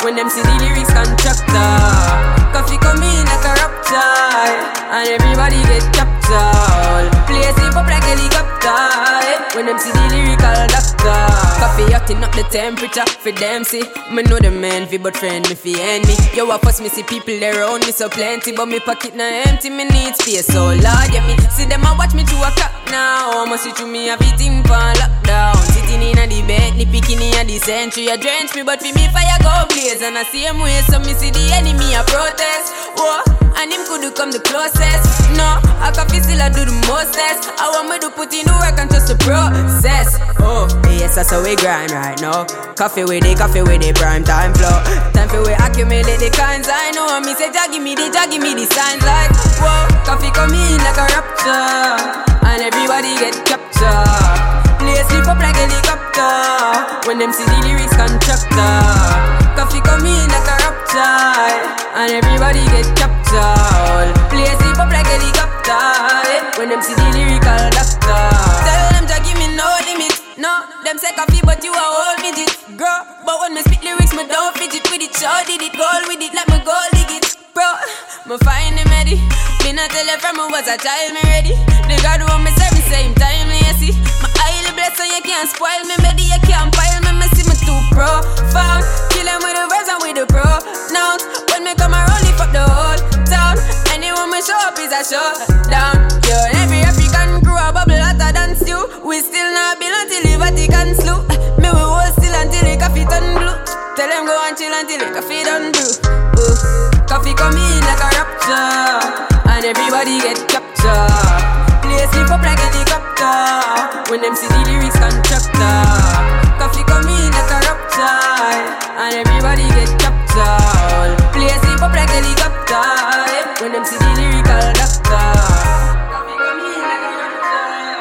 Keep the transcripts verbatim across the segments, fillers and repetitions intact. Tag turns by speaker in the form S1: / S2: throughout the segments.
S1: When them see the lyrics contractor, coffee come in like a raptor, and everybody get captured. Play sleep up like helicopter. When them see the lyrical doctor, coffee hotting up the temperature for them see. Me know the man fi but friend me fi enemy. Yo I first me see people there around me so plenty, but me pocket na empty, me need space. So Lord yeah me see them a watch me to a cop now. Must see through me everything pan lockdown. Sitting in a the bed, the bikini a the century a drench me, but fi me fire go blaze. And I same way so me see the enemy a protest. Whoa, and him could do come the closest. No, I coffee still I do the mostest. I want me to put in the work and trust the process. Oh, yes that's how we grind right now. Coffee with it, coffee with it, prime time flow. Time for we accumulate the kinds I know. And me say Jah give me the, Jah give me the signs like whoa, coffee come in like a rapture, and everybody get captured. Play sleep up like helicopter. When them see the lyrics contractor, coffee come in like a rapture, and everybody get captured. Play sleep up like helicopter. When them see the lyrical doctor, tell them Jah give me no limit. No, them say coffee but you a whole midget, girl. But when me spit lyrics me don't fidget with it. Sure did it, goal with it like me goal dig it, bro. Me find him ready. Me not tell you from me was a child me ready. The God who me serve me same time me see. My highly blessed so you can't spoil me, baby you can't pile me. Me see me too profound. Kill them with the words and with the pronouns. When me come around lift up the whole town. Anyone me show up is a showdown. Yo, every African crew a bubble hotter than stew. We still not build until the Vatican slew. Me we hold still until the coffee turn blue. Tell them go and chill until the coffee done brew. Ooh. Coffee come in like a rapture, and everybody get captured. Play sleep up like helicopter. When them see the lyrics contractor, coffee come in like a rapture, and everybody get captured. Play sleep up like helicopter. When them see the lyrical doctor, coffee come in like a rapture.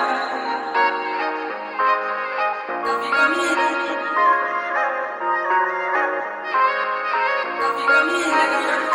S1: Coffee come in. Coffee come in like a rapture.